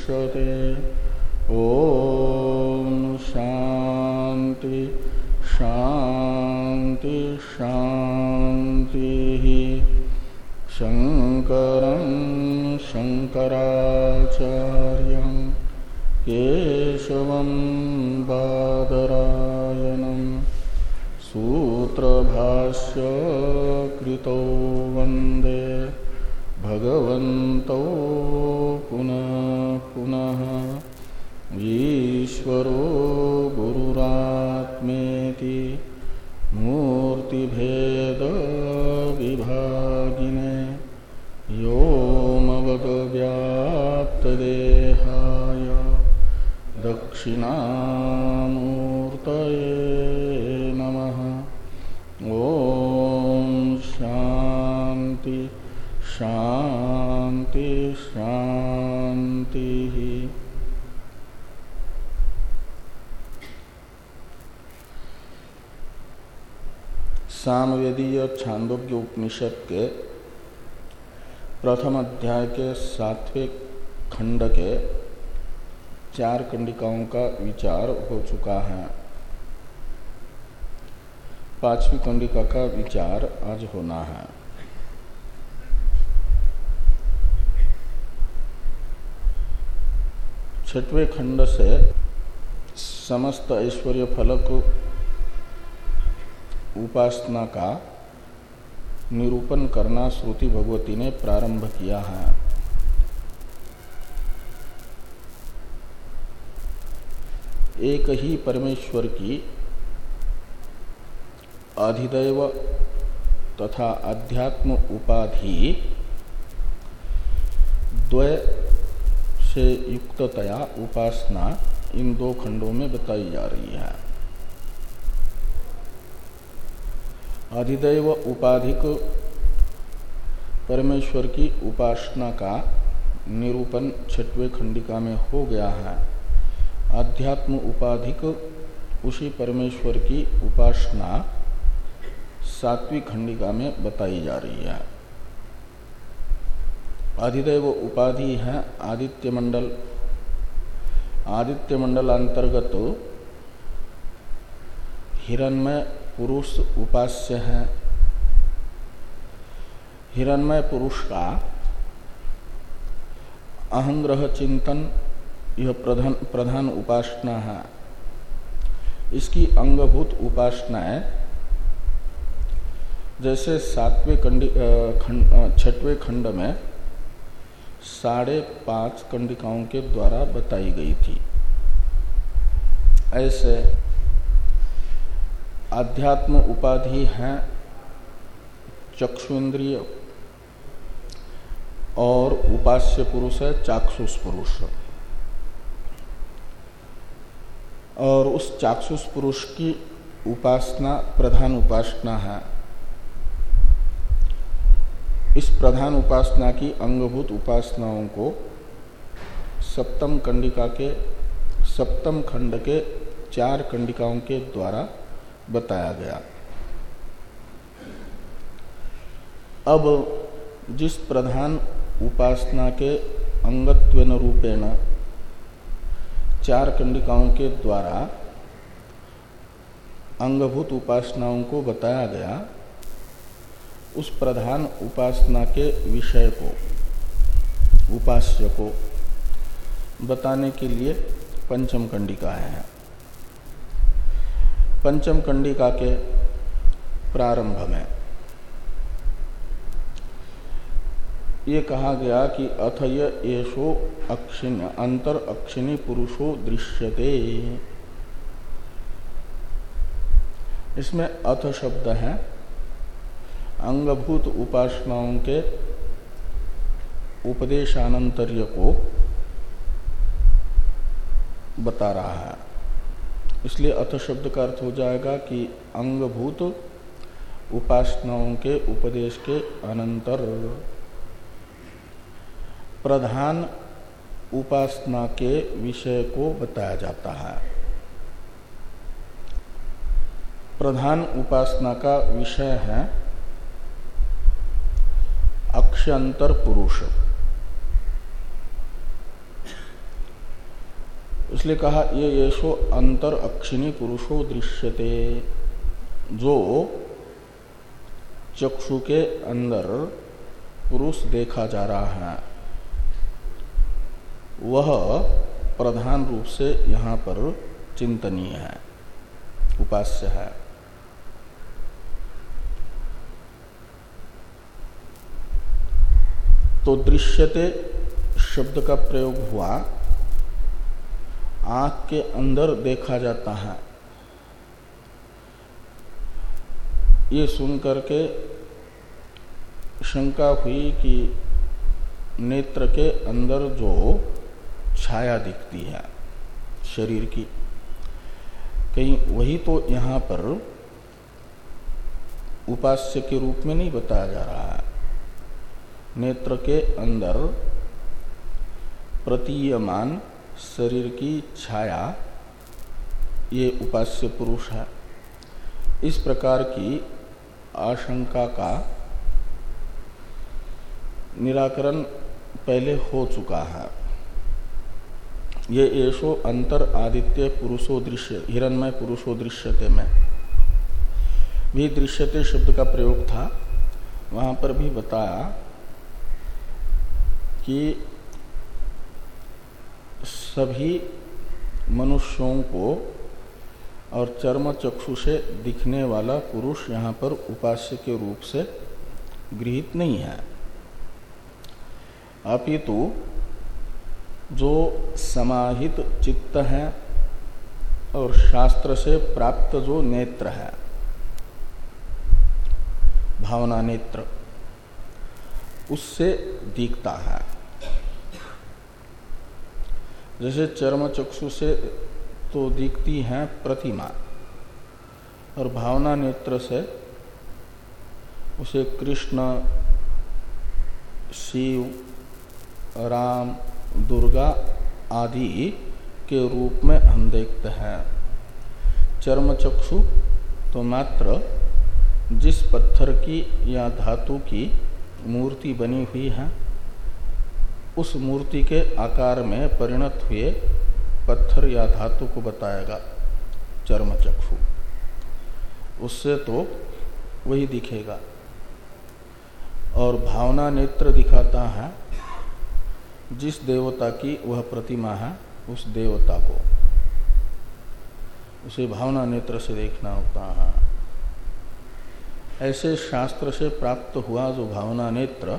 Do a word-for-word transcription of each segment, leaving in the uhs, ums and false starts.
दृश्यते। ओम शांति शांति शांति। शंकरं शंकराचार्यं केशवं बादरायणं सूत्रभाष्य कृतो वंदे भगवन्तौ पुनः पुनः। ईश्वरो गुरुरात्मेति मूर्तिभेद विभागिने व्योमवद्व्याप्तदेहाय दक्षिणामूर्तये नमः। ओम शांति शांति शांति। सामवेदीय छांदोग्य उपनिषद के प्रथम अध्याय के सातवें खंड के चार कंडिकाओं का विचार हो चुका है। पांचवी कंडिका का विचार आज होना है। छठवें खंड से समस्त ऐश्वर्य फलक उपासना का निरूपण करना श्रुति भगवती ने प्रारंभ किया है। एक ही परमेश्वर की अधिदैव तथा अध्यात्म उपाधि द्वय से युक्ततया उपासना इन दो खंडों में बताई जा रही है। अधिदैव उपाधिक परमेश्वर की उपासना का निरूपण छठवें खंडिका में हो गया है। अध्यात्म उपाधिक उसी परमेश्वर की उपासना सातवीं खंडिका में बताई जा रही है। अधिदैव उपाधि है आदित्य मंडल। आदित्य मंडल अंतर्गत हिरण्मय पुरुष उपास्य है। हिरण्मय पुरुष का अहंग्रह चिंतन यह प्रधान प्रधान उपासना है। इसकी अंगभूत उपासनाएं जैसे सातवें खंड छठवें खंड में साढ़े पांच कंडिकाओं के द्वारा बताई गई थी, ऐसे आध्यात्म उपाधि है चक्षुन्द्रिय और उपास्य पुरुष है चाक्षुष पुरुष। और उस चाक्षुष पुरुष की उपासना प्रधान उपासना है। इस प्रधान उपासना की अंगभूत उपासनाओं को सप्तम कंडिका के सप्तम खंड के चार कंडिकाओं के द्वारा बताया गया। अब जिस प्रधान उपासना के अंगत्वेन रूपेण चार कंडिकाओं के द्वारा अंगभूत उपासनाओं को बताया गया, उस प्रधान उपासना के विषय को उपास्य को बताने के लिए पंचम कंडिका है। पंचम कंडिका के प्रारंभ में ये कहा गया कि अथय येषो अक्षिण अंतर अक्षिणी पुरुषो दृश्यते। इसमें अथ शब्द है अंगभूत उपासनाओं के उपदेशानंतर्य को बता रहा है। इसलिए अथ शब्द का अर्थ हो जाएगा कि अंगभूत उपासनाओं के उपदेश के अनंतर प्रधान उपासना के विषय को बताया जाता है। प्रधान उपासना का विषय है अक्षयंतर पुरुष। इसलिए कहा ये येषो अंतर अक्षिणी पुरुषो दृश्यते, जो चक्षु के अंदर पुरुष देखा जा रहा है वह प्रधान रूप से यहाँ पर चिंतनीय है, उपास्य है। तो दृश्यते शब्द का प्रयोग हुआ, आंख के अंदर देखा जाता है, ये सुन करके शंका हुई कि नेत्र के अंदर जो छाया दिखती है शरीर की, कहीं वही तो यहाँ पर उपास्य के रूप में नहीं बताया जा रहा है। नेत्र के अंदर प्रतीयमान शरीर की छाया ये उपास्य पुरुष है। इस प्रकार की आशंका का निराकरण पहले हो चुका है। ये येषो अंतर आदित्य पुरुषो दृश्य, हिरण्मय पुरुषो दृश्यते में भी दृश्यते शब्द का प्रयोग था। वहां पर भी बताया कि सभी मनुष्यों को और चर्म चक्षु से दिखने वाला पुरुष यहाँ पर उपास्य के रूप से गृहीत नहीं है, अपितु जो समाहित चित्त है और शास्त्र से प्राप्त जो नेत्र है, भावना नेत्र, उससे दिखता है। जैसे चर्म चक्षु से तो दिखती है प्रतिमा, और भावना नेत्र से उसे कृष्ण, शिव, राम, दुर्गा आदि के रूप में हम देखते हैं। चर्म चक्षु तो मात्र जिस पत्थर की या धातु की मूर्ति बनी हुई है उस मूर्ति के आकार में परिणत हुए पत्थर या धातु को बताएगा चर्म चक्षु, उससे तो वही दिखेगा। और भावना नेत्र दिखाता है जिस देवता की वह प्रतिमा है उस देवता को, उसे भावना नेत्र से देखना होता है। ऐसे शास्त्र से प्राप्त हुआ जो भावना नेत्र,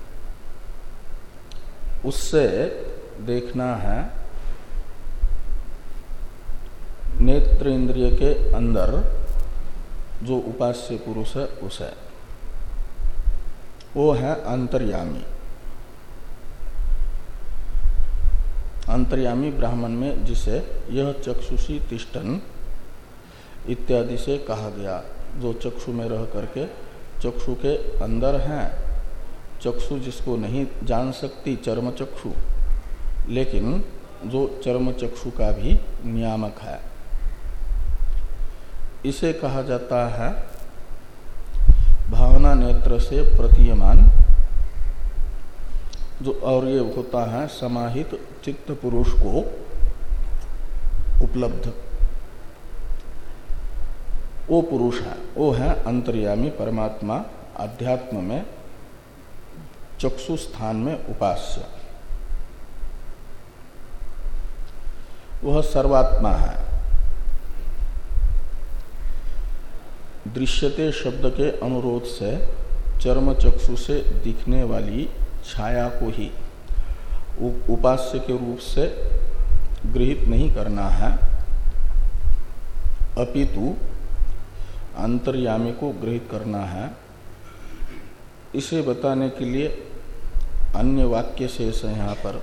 उससे देखना है नेत्र इंद्रिय के अंदर जो उपास्य पुरुष है उसे, वो है अंतर्यामी। अंतर्यामी ब्राह्मण में जिसे यह चक्षुषी तिष्ठन इत्यादि से कहा गया, जो चक्षु में रह करके चक्षु के अंदर है, चक्षु जिसको नहीं जान सकती चर्म चक्षु, लेकिन जो चर्म चक्षु का भी नियामक है, इसे कहा जाता है भावना नेत्र से प्रतीयमान जो, और ये होता है समाहित चित्त पुरुष को उपलब्ध, वो पुरुष है, वो है अंतर्यामी परमात्मा, अध्यात्म में चक्षु स्थान में उपास्य, वह सर्वात्मा है। दृश्यते शब्द के अनुरोध से चर्म चक्षु से दिखने वाली छाया को ही उपास्य के रूप से गृहीत नहीं करना है, अपितु अंतर्यामी को गृहीत करना है। इसे बताने के लिए अन्य वाक्य शेष है यहाँ पर,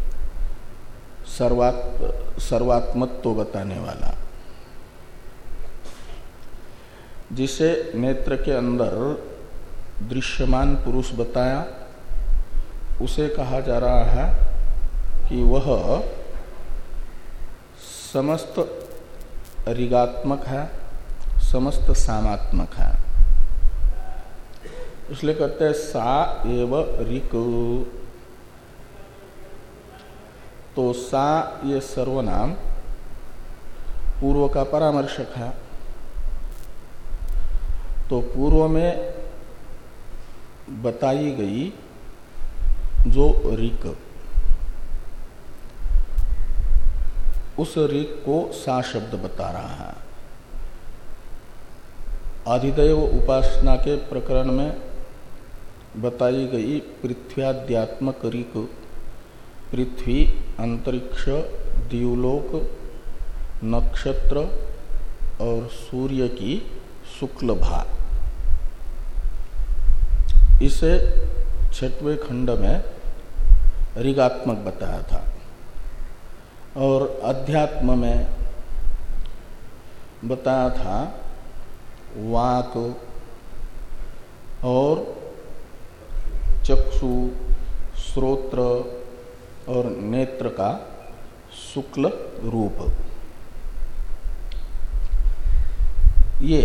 सर्वात् सर्वात्मत्व बताने वाला, जिसे नेत्र के अंदर दृश्यमान पुरुष बताया, उसे कहा जा रहा है कि वह समस्त ऋगात्मक है, समस्त सामात्मक है। इसलिए कहते हैं सा एव ऋक। तो सा ये सर्वनाम पूर्व का परामर्शक है। तो पूर्व में बताई गई जो ऋक, उस ऋक को सा शब्द बता रहा है। अधिदैव उपासना के प्रकरण में बताई गई पृथ्व्याद्यात्मक ऋक, पृथ्वी, अंतरिक्ष, द्युलोक, नक्षत्र और सूर्य की शुक्ल भा, इसे छठवें खंड में ऋगात्मक बताया था। और अध्यात्म में बताया था वाक और चक्षु, श्रोत्र और नेत्र का शुक्ल रूप। ये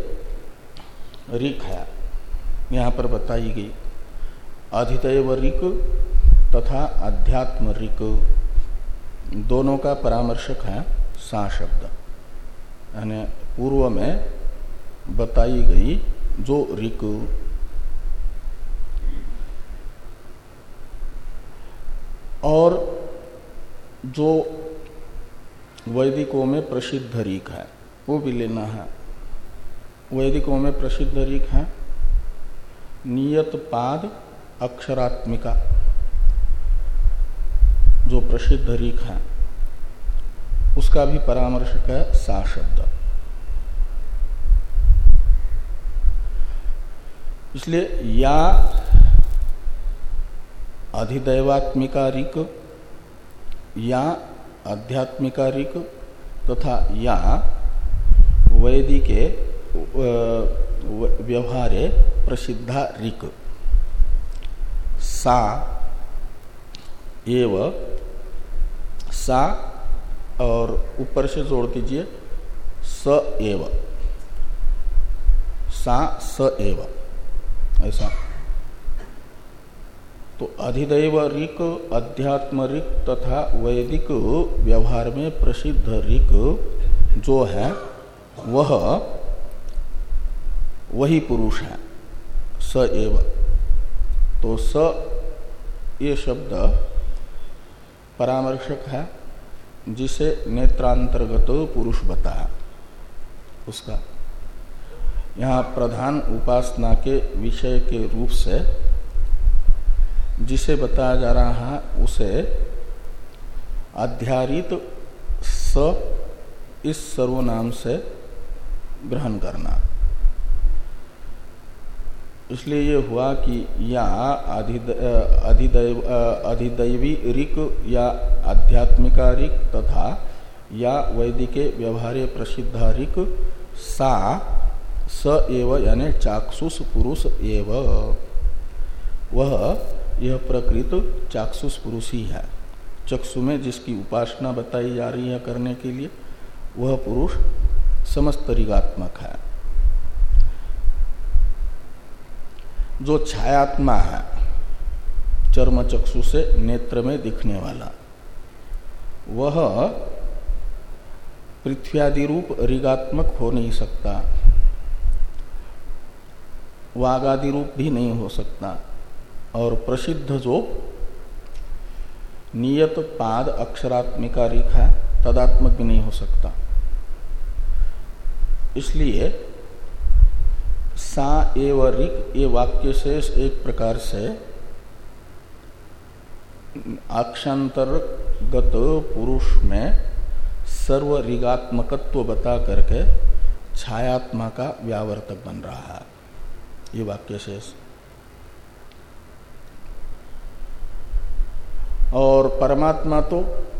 ऋक है, यहाँ पर बताई गई। अधिदैव ऋक तथा अध्यात्म ऋक दोनों का परामर्शक है सा शब्द, यानी पूर्व में बताई गई जो ऋक। और जो वैदिकों में प्रसिद्ध ऋक है वो भी लेना है। वैदिकों में प्रसिद्ध ऋक है नियत पाद अक्षरात्मिका, जो प्रसिद्ध ऋक है उसका भी परामर्शक है सा शब्द। इसलिए या अधिदैवात्मिका ऋक, या आध्यात्मिका ऋक तथा या वैदिके व्यवहारे प्रसिद्धा ऋक, सा एव, सा और ऊपर से जोड़ दीजिए स एव, सा स एव, ऐसा। तो अधिदैव ऋक, अध्यात्म ऋक तथा वैदिक व्यवहार में प्रसिद्ध ऋक जो है वह वही पुरुष है, स एव। तो स ये शब्द परामर्शक है जिसे नेत्रांतर्गत पुरुष बताया उसका। यहाँ प्रधान उपासना के विषय के रूप से जिसे बताया जा रहा है उसे आध्यारित स इस सर्वनाम से ग्रहण करना। इसलिए ये हुआ कि या अधिदैव अधिदैवी ऋक या आध्यात्मिका ऋक तथा या वैदिके व्यवहारे प्रसिद्धा ऋक सा स एव, यानी चाक्षुष पुरुष एव, वह यह प्रकृत चाक्षुष पुरुष ही है। चक्षु में जिसकी उपासना बताई जा रही है करने के लिए, वह पुरुष समस्त ऋगात्मक है। जो छायात्मा है चर्म चक्षु से नेत्र में दिखने वाला, वह पृथ्व्यादि रूप ऋगात्मक हो नहीं सकता, वागादि रूप भी नहीं हो सकता। और प्रसिद्ध जो नियत पाद अक्षरात्मिका ऋक है तदात्मक भी नहीं हो सकता। इसलिए सा एव ऋक ये वाक्य शेष एक प्रकार से अक्षांतर्गत पुरुष में सर्व ऋगात्मकत्व बता करके छायात्मा का व्यावर्तक बन रहा है ये वाक्य शेष। और परमात्मा तो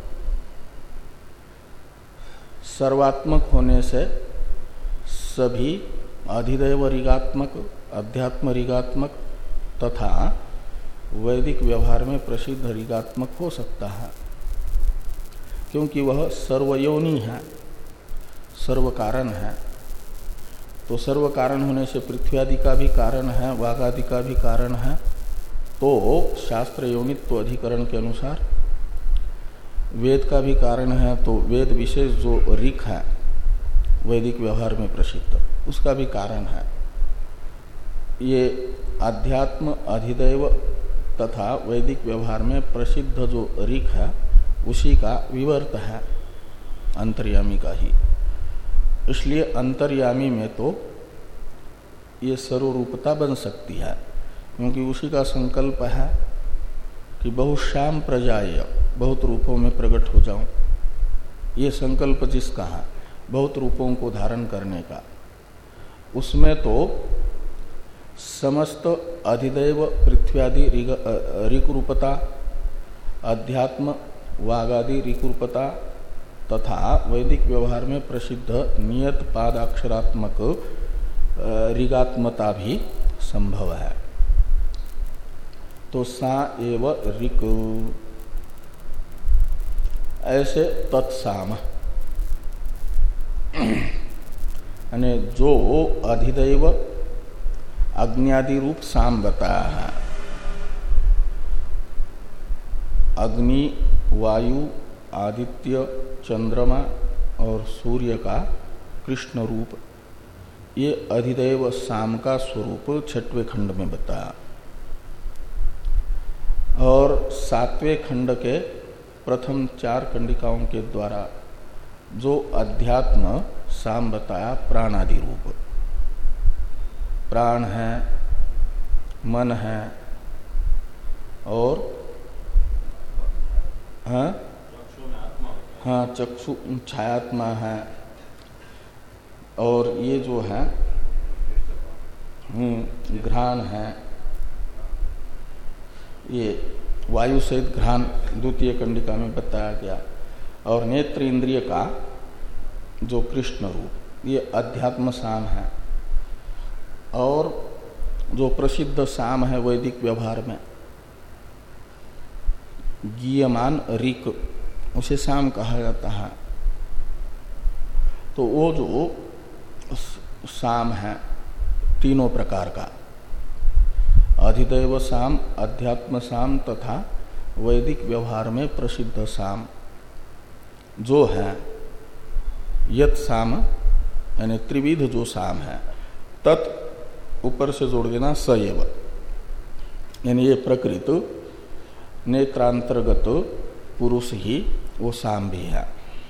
सर्वात्मक होने से सभी अधिदैव ऋगात्मक, अध्यात्म ऋगात्मक तथा वैदिक व्यवहार में प्रसिद्ध ऋगात्मक हो सकता है, क्योंकि वह सर्वयोनि है, सर्व कारण है। तो सर्व कारण होने से पृथ्वी आदि का भी कारण है, वाघ आदि का भी कारण है। तो शास्त्र योनित्व अधिकरण के अनुसार वेद का भी कारण है, तो वेद विशेष जो ऋक है वैदिक व्यवहार में प्रसिद्ध, उसका भी कारण है। ये आध्यात्म अधिदैव तथा वैदिक व्यवहार में प्रसिद्ध जो ऋक है उसी का विवर्त है, अंतर्यामी का ही। इसलिए अंतर्यामी में तो ये सर्वरूपता बन सकती है, क्योंकि उसी का संकल्प है कि बहुश्याम प्रजाय, बहुत रूपों में प्रकट हो जाऊं। ये संकल्प जिसका है बहुत रूपों को धारण करने का, उसमें तो समस्त अधिदैव पृथ्व्यादि ऋकरूपता, अध्यात्म वागादि ऋकरूपता तथा वैदिक व्यवहार में प्रसिद्ध नियत पादाक्षरात्मक ऋगात्मता भी संभव है। तो सा एव ऋक, ऐसे तत्साम यानी जो अधिदैव अग्नि रूप साम बताया है, अग्नि, वायु, आदित्य, चंद्रमा और सूर्य का कृष्ण रूप, ये अधिदैव साम का स्वरूप छठवें खंड में बताया। और सातवें खंड के प्रथम चार खंडिकाओं के द्वारा जो अध्यात्म साम बताया, प्राणादि रूप, प्राण है, मन है और हाँ हाँ चक्षु छायात्मा है, और ये जो है घ्राण है, ये वायु सहित घ्राण द्वितीय कंडिका में बताया गया। और नेत्र इंद्रिय का जो कृष्ण रूप, ये अध्यात्म साम है। और जो प्रसिद्ध साम है वैदिक व्यवहार में, गीयमान ऋक, उसे साम कहा जाता है। तो वो जो साम है तीनों प्रकार का, अधिदैव साम, अध्यात्म साम तथा वैदिक व्यवहार में प्रसिद्ध साम जो है, यत साम यानी त्रिविध जो साम है, तत् ऊपर से जोड़ देना सएव, यानी ये प्रकृत नेत्रांतर्गत पुरुष ही वो साम भी है,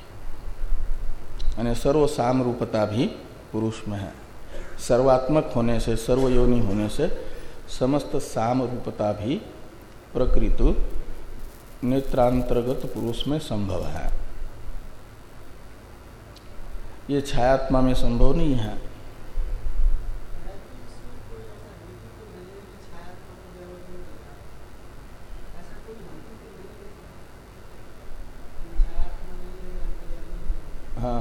यानी सर्व साम रूपता भी पुरुष में है। सर्वात्मक होने से, सर्वयोनि होने से समस्त साम रूपता भी प्रकृत नेत्रांतर्गत पुरुष में संभव है। ये छायात्मा में संभव नहीं है। हाँ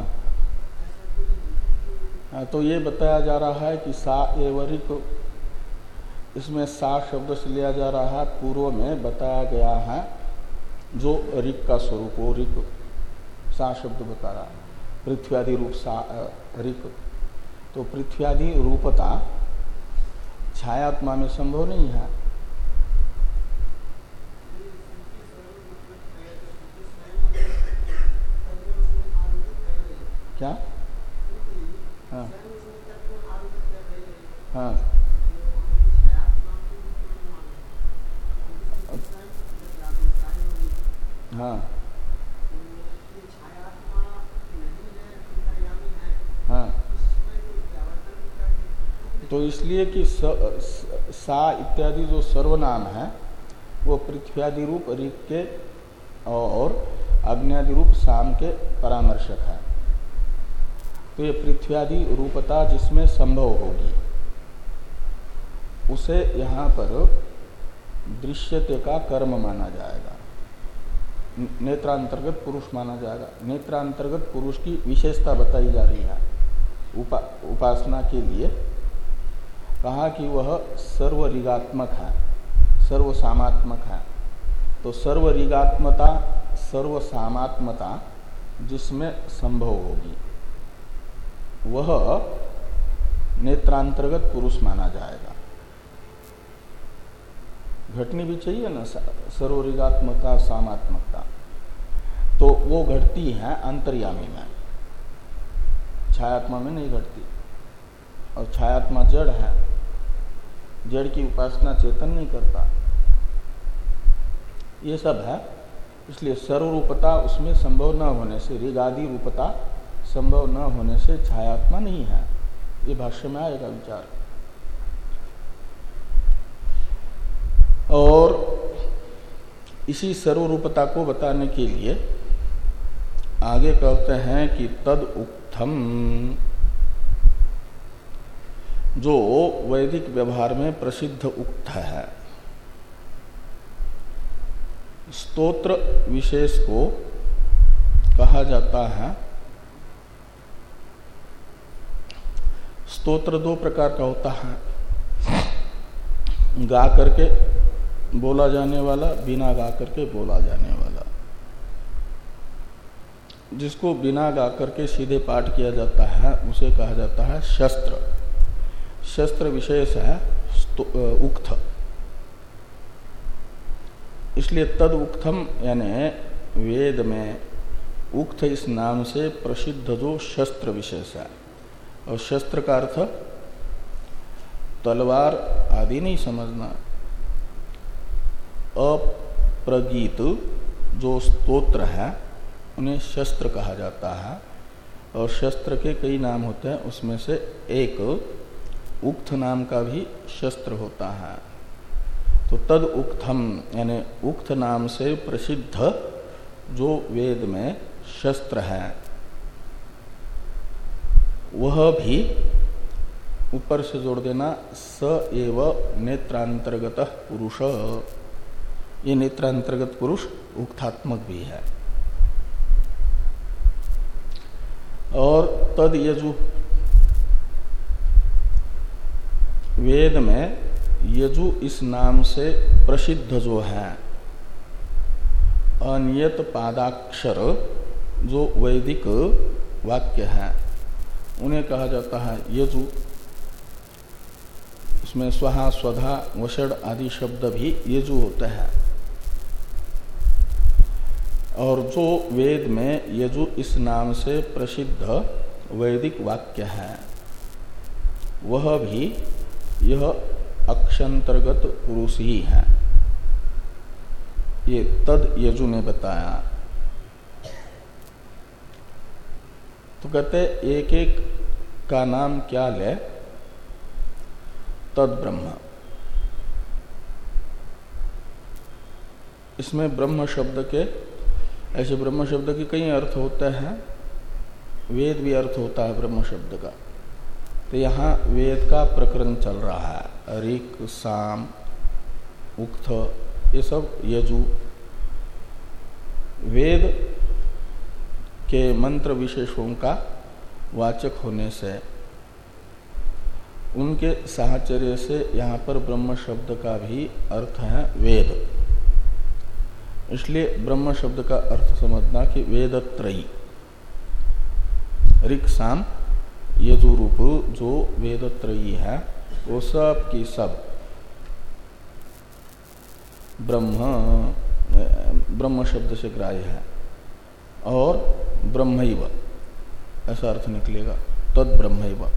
हाँ, तो ये बताया जा रहा है कि सा एव ऋक, इसमें सा शब्द से लिया जा रहा है, पूर्व में बताया गया है जो ऋक का स्वरूप, वो ऋक सा शब्द बता रहा है, पृथ्व्यादि रूप सा ऋक। तो पृथ्व्यादि रूपता छायात्मा में संभव नहीं है। क्या? हाँ हाँ हाँ हाँ, तो इसलिए कि स, सा इत्यादि जो सर्वनाम है वो पृथ्व्यादि रूप ऋक के और अग्न्यादि रूप साम के परामर्शक है। तो ये पृथ्व्यादि रूपता जिसमें संभव होगी उसे यहाँ पर दृश्यते का कर्म माना जाएगा, नेत्रांतर्गत पुरुष माना जाएगा। नेत्रांतर्गत पुरुष की विशेषता बताई जा रही है उपा, उपासना के लिए। कहा कि वह सर्वऋगात्मक है, सर्वसामात्मक है। तो सर्वऋगात्मता, सर्वसामात्मता जिसमें संभव होगी वह नेत्रांतर्गत पुरुष माना जाएगा। घटनी भी चाहिए ना सर्वऋगात्मकता, सामात्मकता। तो वो घटती है अंतर्यामी में, छायात्मा में नहीं घटती। और छायात्मा जड़ है, जड़ की उपासना चेतन नहीं करता, ये सब है। इसलिए सर्वरूपता उसमें संभव न होने से, ऋगादि रूपता संभव न होने से छायात्मा नहीं है। ये भाष्य में आएगा विचार। और इसी सर्वरूपता को बताने के लिए आगे कहते हैं कि तद उक्तम, जो वैदिक व्यवहार में प्रसिद्ध उक्त है, स्तोत्र विशेष को कहा जाता है। स्तोत्र दो प्रकार का होता है, गा करके बोला जाने वाला, बिना गा करके बोला जाने वाला। जिसको बिना गा करके सीधे पाठ किया जाता है उसे कहा जाता है शस्त्र। शस्त्र विशेष है उक्त। इसलिए तद उक्तम यानी वेद में उक्त इस नाम से प्रसिद्ध जो शस्त्र विशेष है, और शस्त्र का अर्थ तलवार आदि नहीं समझना। अप्रगीत जो स्तोत्र है उन्हें शस्त्र कहा जाता है, और शस्त्र के कई नाम होते हैं, उसमें से एक उक्त नाम का भी शस्त्र होता है। तो तद उक्तम यानी उक्त नाम से प्रसिद्ध जो वेद में शस्त्र है, वह भी ऊपर से जोड़ देना स एव नेत्रांतर्गत पुरुष। ये नेत्रांतर्गत पुरुष उक्तात्मक भी है। और तद यजु, वेद में यजु इस नाम से प्रसिद्ध जो है अनियत पादाक्षर जो वैदिक वाक्य है, उन्हें कहा जाता है यजु। इसमें स्वहा, स्वधा, वषड आदि शब्द भी यजु होते हैं। और जो वेद में यजु इस नाम से प्रसिद्ध वैदिक वाक्य है, वह भी यह अक्षंतर्गत पुरुष ही है। ये तद यजु ने बताया। तो कहते एक एक का नाम क्या ले, तद ब्रह्म। इसमें ब्रह्म शब्द के, ऐसे ब्रह्म शब्द के कई अर्थ होते हैं, वेद भी अर्थ होता है ब्रह्म शब्द का। तो यहाँ वेद का प्रकरण चल रहा है, ऋक्, साम, उक्त, ये सब यजु वेद के मंत्र विशेषों का वाचक होने से, उनके साहचर्य से यहाँ पर ब्रह्म शब्द का भी अर्थ है वेद। इसलिए ब्रह्म शब्द का अर्थ समझना कि वेदत्रयी, ऋक्, साम, यजु रूप जो वेदत्रयी है, वो सब की सब ब्रह्म ब्रह्म शब्द से ग्राह्य है। और ब्रह्मैव ऐसा अर्थ निकलेगा, तद ब्रह्मैव।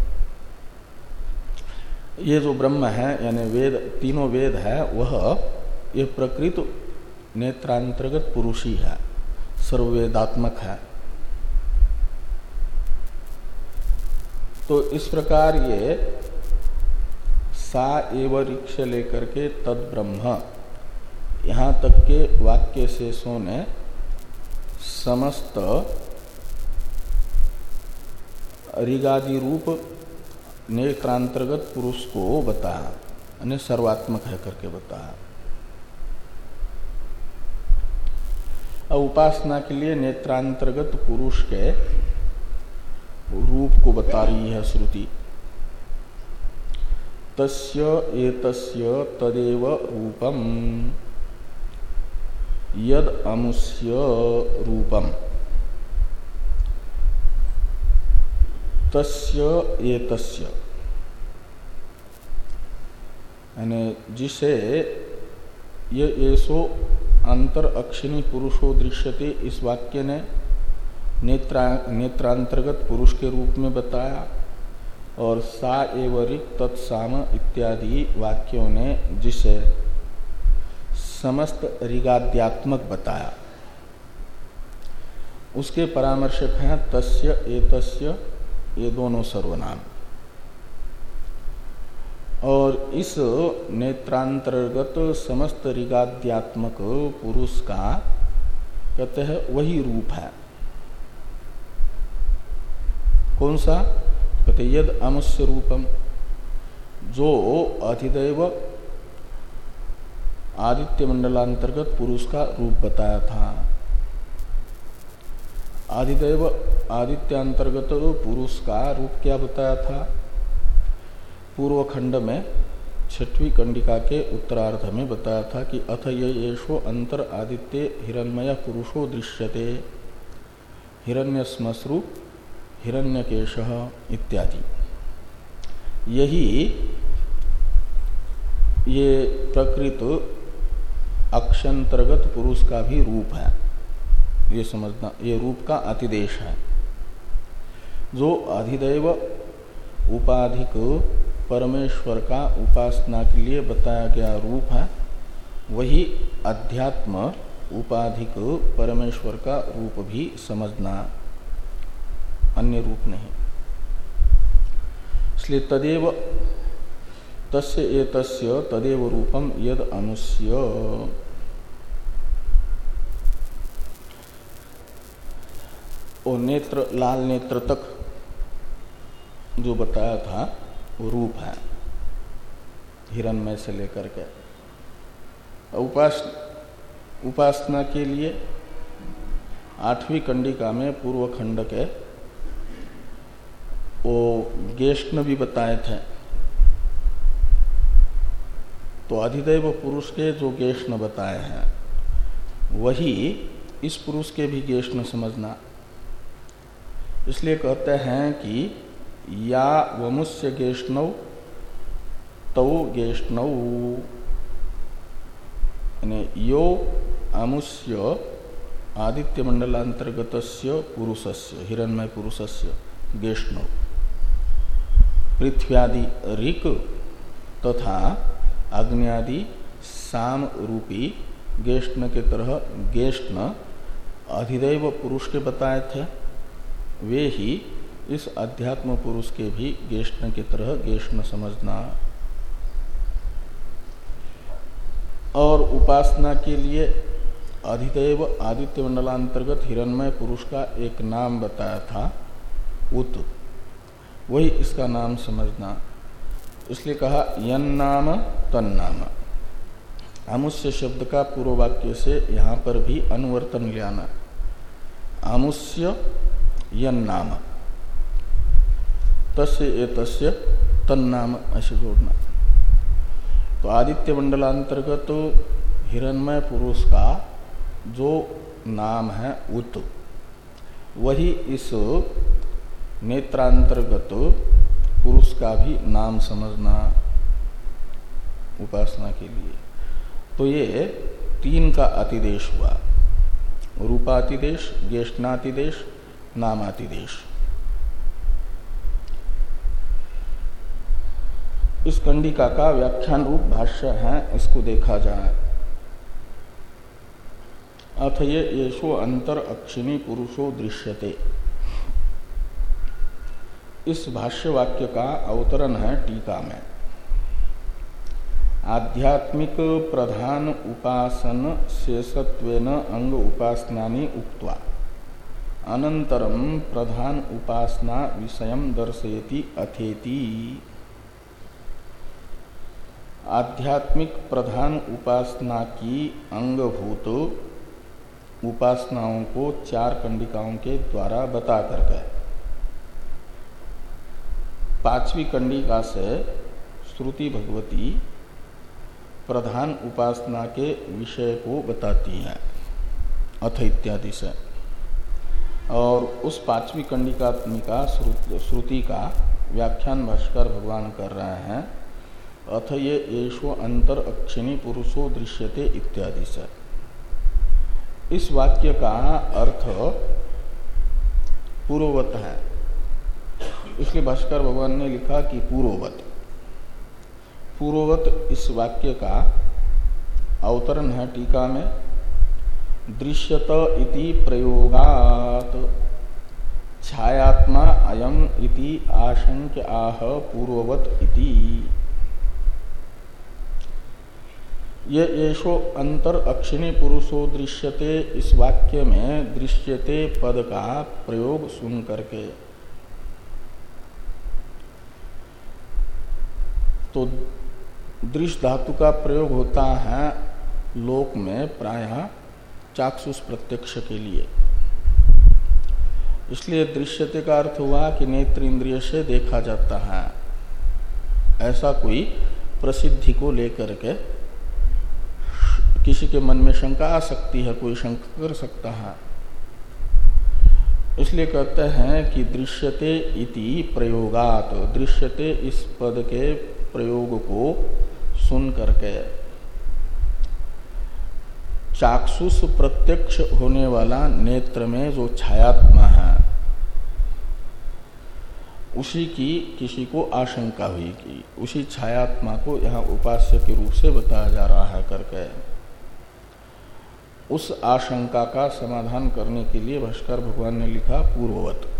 ये जो ब्रह्म है यानी वेद, तीनों वेद है, वह ये प्रकृत नेत्रांतर्गत पुरुष ही है, सर्ववेदात्मक है। तो इस प्रकार ये सा एव ऋक्ष लेकर के तद ब्रह्म, यहाँ तक के वाक्य शेषों ने समस्त ऋगादि रूप नेत्रांतर्गत पुरुष को बताया, यानी सर्वात्मक है करके बताया। अब उपासना के लिए नेत्रांतर्गत पुरुष के रूप को बता रही है श्रुति। तस्य एतस्य तदेव रूपम यद अमुष्य रूपम। तस्य एतस्य यानी जिसे ये ऐसो अंतर अक्षिणी पुरुषो दृश्यते इस वाक्य ने नेत्रा नेत्रांतर्गत पुरुष के रूप में बताया और सा एव ऋक् तत्साम इत्यादि वाक्यों ने जिसे समस्त ऋगाद्यात्मक बताया उसके परामर्शक हैं तस्य एतस्य ये दोनों सर्वनाम। और इस नेत्रांतर्गत समस्त ऋगाद्यात्मक पुरुष का कहते हैं वही रूप है। कौन सा? कहते यद अमुष्य रूपम, जो अधिदैव आदित्य मंडलांतर्गत पुरुष का रूप बताया था। आदिदैव आदित्यांतर्गत पुरुष का रूप क्या बताया था? पूर्व खंड में छठवीं कंडिका के उत्तरार्ध में बताया था कि अथ येषो अंतर आदित्य हिरण्मय पुरुषो दृश्यते हिरण्यश्मश्रु हिरण्यकेशः इत्यादि। यही ये प्रकृत अक्षंतर्गत पुरुष का भी रूप है, ये समझना। ये रूप का अतिदेश है। जो अधिदैव उपाधिक परमेश्वर का उपासना के लिए बताया गया रूप है, वही अध्यात्म उपाधिक परमेश्वर का रूप भी समझना, अन्य रूप नहीं। इसलिए तदेव तस्य एतस्य तदेव रूपम यद अमुष्य, और नेत्र लाल नेत्र तक जो बताया था वो रूप है हिरण्मय से लेकर के। उपास उपासना के लिए आठवीं कंडिका में पूर्व खंड के वो गेष्ण भी बताए थे। तो अधिदैव पुरुष के जो गेष्ण बताए हैं वही इस पुरुष के भी गेष्ण समझना। इसलिए कहते हैं कि या वमुष्य गेष्णौ तौ गेष्णौ, यो अमुष्य आदित्य मंडलांतर्गतस्य पुरुषस्य हिरण्मय पुरुषस्य गेष्णौ पृथ्व्यादि ऋक् तथा अग्न्यादि साम रूपी गेष्ण के तरह गेष्ण अधिदैव पुरुष के बताए थे, वे ही इस अध्यात्म पुरुष के भी गेष्ण की तरह गेष्ण समझना। और उपासना के लिए अधिदैव आदित्य मंडलांतर्गत हिरण्मय पुरुष का एक नाम बताया था उत, वही इसका नाम समझना। इसलिए कहा यन्नाम तन्नाम। आमुष्य शब्द का पूर्व वाक्य से यहाँ पर भी अनुवर्तन ले आना। आमुष्य यन्नाम तस्य एतस्य तन्नाम ऐसे जोड़ना। तो आदित्य मंडलांतर्गत तो हिरण्मय पुरुष का जो नाम है उत, वही इस नेत्रांतर्गत पुरुष का भी नाम समझना उपासना के लिए। तो ये तीन का अतिदेश हुआ, रूपातिदेश, गेष्णातिदेश, नामातिदेश। इस कंडिका का व्याख्यान रूप भाष्य है, इसको देखा जाए। अथ ये येषो अंतर अक्षिणी पुरुषो दृश्यते, इस भाष्य वाक्य का अवतरण है टीका में। आध्यात्मिक प्रधान उपासन शेषत्वेन अंग उपासनानि उक्त्वा अनंतरम प्रधान उपासना विषयम दर्शयति अथेति। आध्यात्मिक प्रधान उपासना की अंगभूत उपासनाओं को चार कंडिकाओं के द्वारा बता करके पांचवी कंडिका से श्रुति भगवती प्रधान उपासना के विषय को बताती है अथ इत्यादि से। और उस पांचवी कंडिकात्मिका श्रुति का व्याख्यान भाष्कर भगवान कर रहे हैं अथ ये येषो अंतर अक्षिणी पुरुषो दृश्यते इत्यादि से। इस वाक्य का अर्थ पूर्ववत है, इसलिए भास्कर भगवान ने लिखा कि पूर्ववत। पूर्ववत इस वाक्य का अवतरण है टीका में, दृश्यत इति प्रयोगात छायात्मा अयम इति आशंक्य आह पूर्ववत इति। ये येषो अंतर अक्षिणी पुरुषो दृश्यते, इस वाक्य में दृश्यते पद का प्रयोग सुन करके तो दृश्य धातु का प्रयोग होता है लोक में प्रायः चाक्षुष प्रत्यक्ष के लिए। इसलिए दृश्यते का अर्थ हुआ कि नेत्र इंद्रिय से देखा जाता है। ऐसा कोई प्रसिद्धि को लेकर के किसी के मन में शंका आ सकती है, कोई शंका कर सकता है। इसलिए कहते हैं कि दृश्यते इति प्रयोगात, दृश्यते इस पद के प्रयोग को सुन करके चाक्षुष प्रत्यक्ष होने वाला नेत्र में जो छायात्मा है उसी की किसी को आशंका हुई कि उसी छायात्मा को यहाँ उपास्य के रूप से बताया जा रहा है करके, उस आशंका का समाधान करने के लिए भास्कर भगवान ने लिखा पूर्ववत।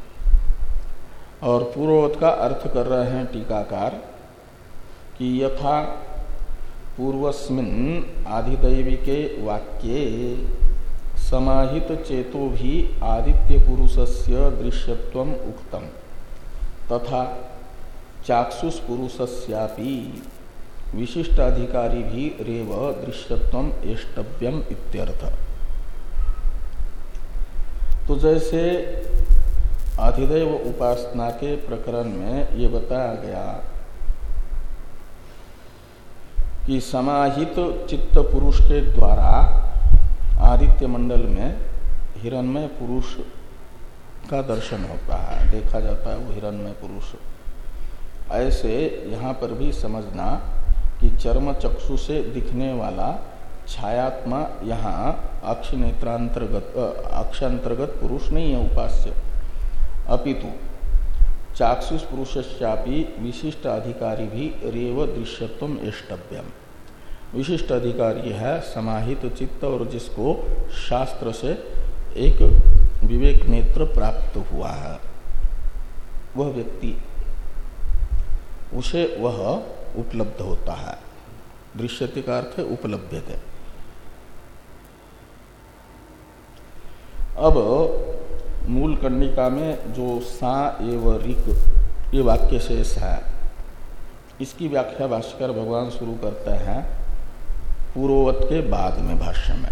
और पूर्ववत का अर्थ कर रहे हैं टीकाकार कि यथा पूर्वस्मिन् आधिदैविके वाक्ये समाहित चेतो भी आदित्य पुरुषस्य दृश्यत्वम उक्तम तथा चाक्षुष पुरुषस्यापि विशिष्टाधिकारी भी रेव दृश्यत्वम एष्टव्यम इत्यर्थ। तो जैसे अधिदैव उपासना के प्रकरण में ये बताया गया कि समाहित चित्त पुरुष के द्वारा आदित्य मंडल में हिरण्मय पुरुष का दर्शन होता है, देखा जाता है वो हिरण्मय पुरुष। ऐसे यहाँ पर भी समझना कि चर्म चक्षु से दिखने वाला छायात्मा यहाँ अक्ष नेत्रांतर्गत अक्षांतर्गत पुरुष नहीं है उपास्य, अपितु चाक्षुष पुरुषस्यापि विशिष्ट अधिकारी भी रेव दृश्यत्वम एष्टव्यम। विशिष्ट अधिकारी है समाहित चित्त और जिसको शास्त्र से एक विवेक नेत्र प्राप्त हुआ है, वह व्यक्ति उसे वह उपलब्ध होता है। दृश्यते का अर्थ है उपलब्धते। अब मूल कंडिका में जो सा एव ऋक ये वाक्य शेष है, इसकी व्याख्या भाष्यकर भगवान शुरू करते हैं पूर्ववत के बाद में भाष्य में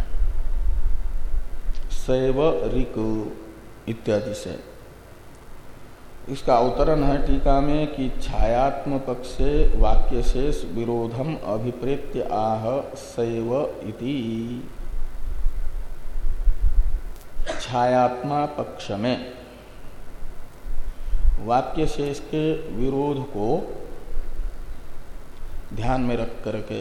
सैव ऋक इत्यादि से। इसका अवतरण है टीका में कि छायात्म पक्ष से वाक्य शेष विरोधम अभिप्रेत्य आह सैव इति। छायात्मा पक्ष में वाक्य शेष के विरोध को ध्यान में रख करके,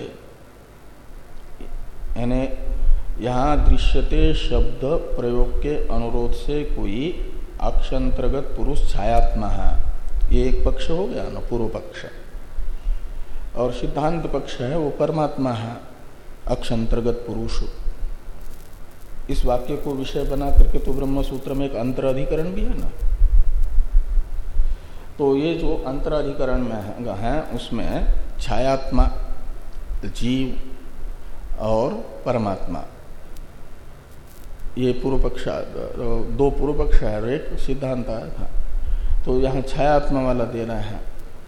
यानी यहाँ दृश्यते शब्द प्रयोग के अनुरोध से कोई अक्षांतर्गत पुरुष छायात्मा है, ये एक पक्ष हो गया ना पूर्व पक्ष। और सिद्धांत पक्ष है वो परमात्मा है अक्षांतर्गत पुरुष। इस वाक्य को विषय बना करके तो ब्रह्म सूत्र में एक अंतराधिकरण भी है ना। तो ये जो अंतराधिकरण में है उसमें छायात्मा जीव और परमात्मा, ये पूर्व पक्ष, दो पूर्व पक्ष है और एक सिद्धांत आया था। तो यहाँ छायात्मा वाला दे रहे हैं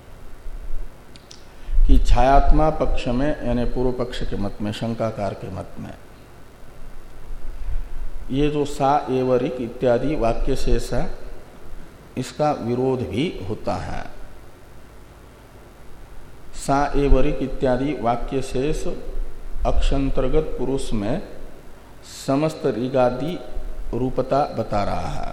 कि छायात्मा पक्ष में यानी पूर्व पक्ष के मत में, शंकाकार के मत में, ये जो सा एवरिक इत्यादि वाक्य शेष है इसका विरोध भी होता है। सा एवरिक इत्यादि वाक्य शेष अक्षांतर्गत पुरुष में समस्त ऋगादि रूपता बता रहा है,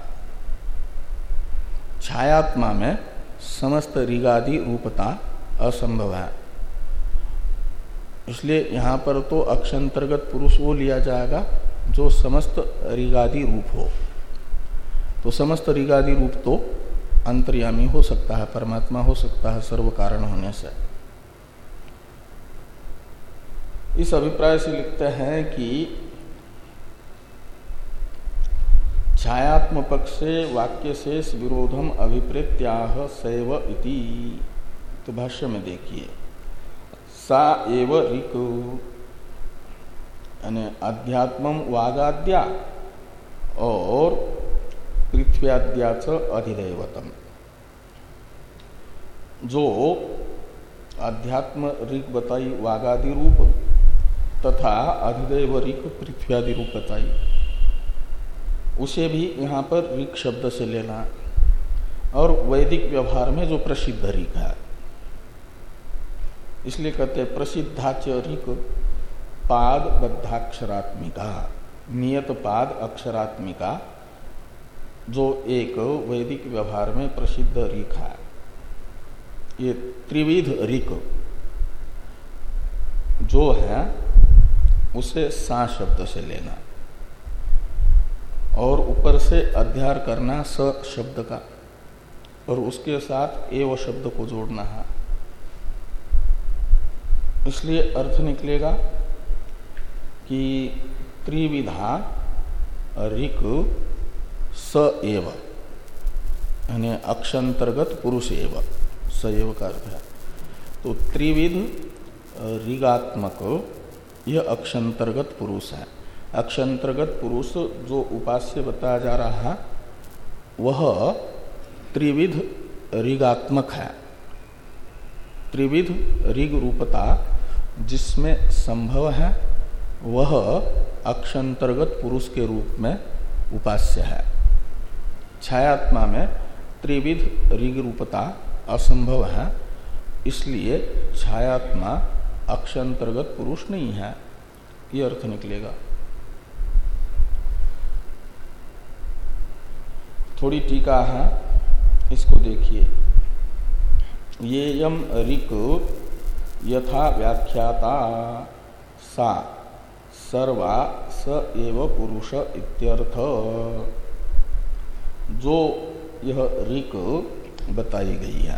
छायात्मा में समस्त ऋगादि रूपता असंभव है। इसलिए यहाँ पर तो अक्षांतर्गत पुरुष वो लिया जाएगा जो समस्त ऋगादि रूप हो। तो समस्त ऋगादि रूप तो अंतर्यामी हो सकता है, परमात्मा हो सकता है सर्व कारण होने से। इस अभिप्राय से लिखते हैं कि छायात्म पक्ष से वाक्य शेष विरोधम अभिप्रेत्याह सैव इति। तो भाष्य में देखिए, सा एव ऋक् यानी अध्यात्मम वागाद्या और पृथ्व्याद्याच अधिदैवतम। जो अध्यात्म ऋक् बताई वागादि रूप तथा अधिदैव ऋक् पृथ्व्यादि रूप बताई, उसे भी यहाँ पर ऋक् शब्द से लेना। और वैदिक व्यवहार में जो प्रसिद्ध ऋक् है, इसलिए कहते हैं प्रसिद्धाच ऋक् पाद बद्धाक्षरात्मिका, नियत पाद अक्षरात्मिका, जो एक वैदिक व्यवहार में प्रसिद्ध ऋक् है। ये त्रिविध ऋक् जो है उसे सा शब्द से लेना और ऊपर से अध्यार करना स शब्द का, और उसके साथ एव शब्द को जोड़ना है। इसलिए अर्थ निकलेगा कि त्रिविधा ऋक् स एव, यानी अक्षंतर्गत पुरुष एव, स एव का अर्थ है। तो त्रिविध ऋगात्मक यह अक्षंतर्गत पुरुष है। अक्षंतर्गत पुरुष जो उपास्य बताया जा रहा है वह त्रिविध ऋगात्मक है। त्रिविध ऋग रूपता जिसमें संभव है वह अक्षंतर्गत पुरुष के रूप में उपास्य है। छायात्मा में त्रिविध ऋग रूपता असंभव है, इसलिए छायात्मा अक्षंतर्गत पुरुष नहीं है, ये अर्थ निकलेगा। थोड़ी टीका है, इसको देखिए। ये यम ऋक् यथा व्याख्याता सा सर्वा स एव पुरुष इत्यर्थ। जो यह ऋक् बताई गई है,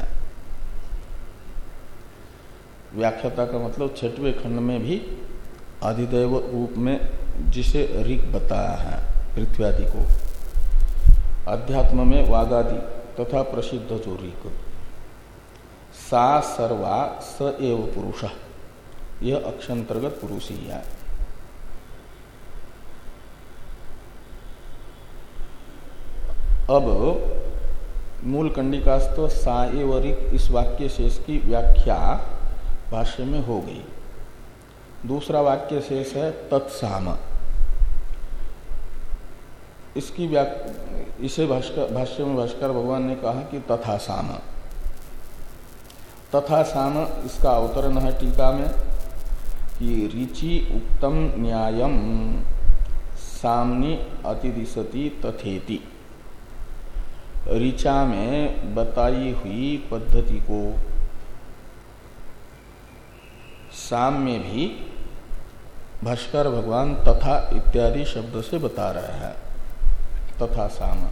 व्याख्याता का मतलब छठवें खंड में भी अधिदैव रूप में जिसे ऋक् बताया है पृथ्व्यादि को, अध्यात्म में वागादि तथा प्रसिद्ध जो ऋक्, सा सर्वा स एव पुरुष, यह अक्षंतर्गत पुरुष ही है। अब मूल कंडिकास्थ सा एव ऋक् इस वाक्य शेष की व्याख्या भाष्य में हो गई। दूसरा वाक्य शेष है तत्साम। इसकी इसे भाष्य में भाष्कर भगवान ने कहा कि तथा साम। तथा साम इसका अवतरण है टीका में कि ऋचि उक्तम न्यायम सामनी अतिदिशति तथेति। ऋचा में बताई हुई पद्धति को साम में भी भाष्कर भगवान तथा इत्यादि शब्द से बता रहे हैं। तथा साम,